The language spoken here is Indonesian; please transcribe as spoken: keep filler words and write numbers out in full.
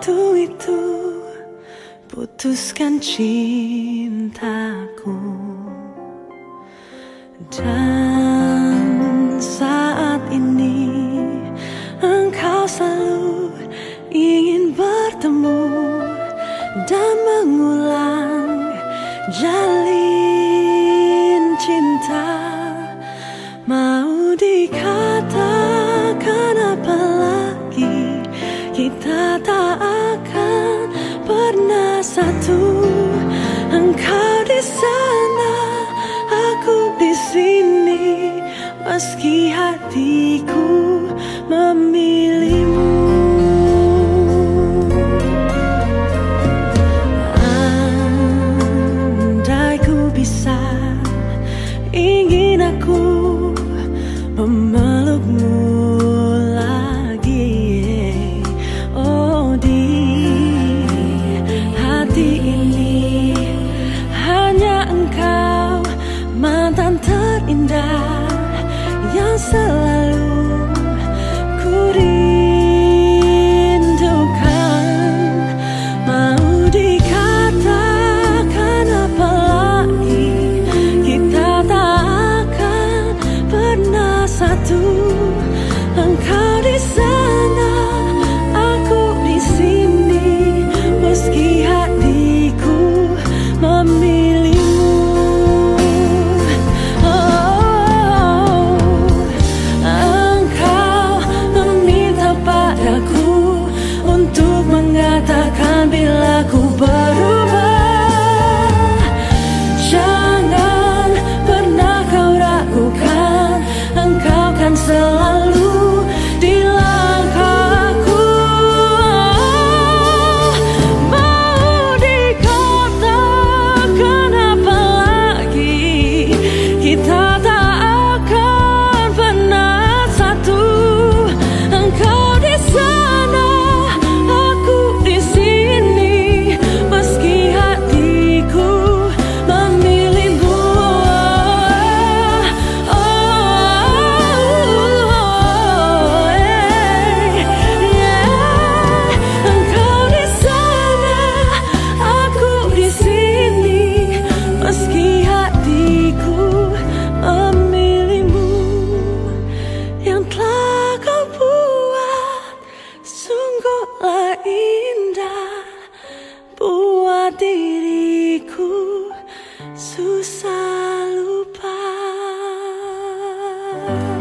waktu itu putuskan cintaku, dan saat ini engkau selalu ingin bertemu dan mengulang jalin cinta. Mau dikatakan apa lagi, kita tak akan pernah satu. Engkau di sana, aku di sini, meski hatiku memilihmu. Andai ku bisa, ingin aku memelukmu lagi. Oh, di hati ini hanya engkau, mantan terindah yang selalu ku rindukan. Mau dikatakan apa lagi, kita tak akan pernah satu. Engkau di sana, aku di sini, meski hatiku memilihmu. Oh, engkau meminta padaku untuk mengatakan bila ku berubah. Jangan pernah kau ragukan, engkau kan selalu di langkahku. Mau dikatakan apa lagi, kita tak akan pernah satu. Engkau di sana, aku di sini, meski hatiku memilihmu. Meski hatiku memilihmu, yang telah kau buat sungguhlah indah, buat diriku susah lupa.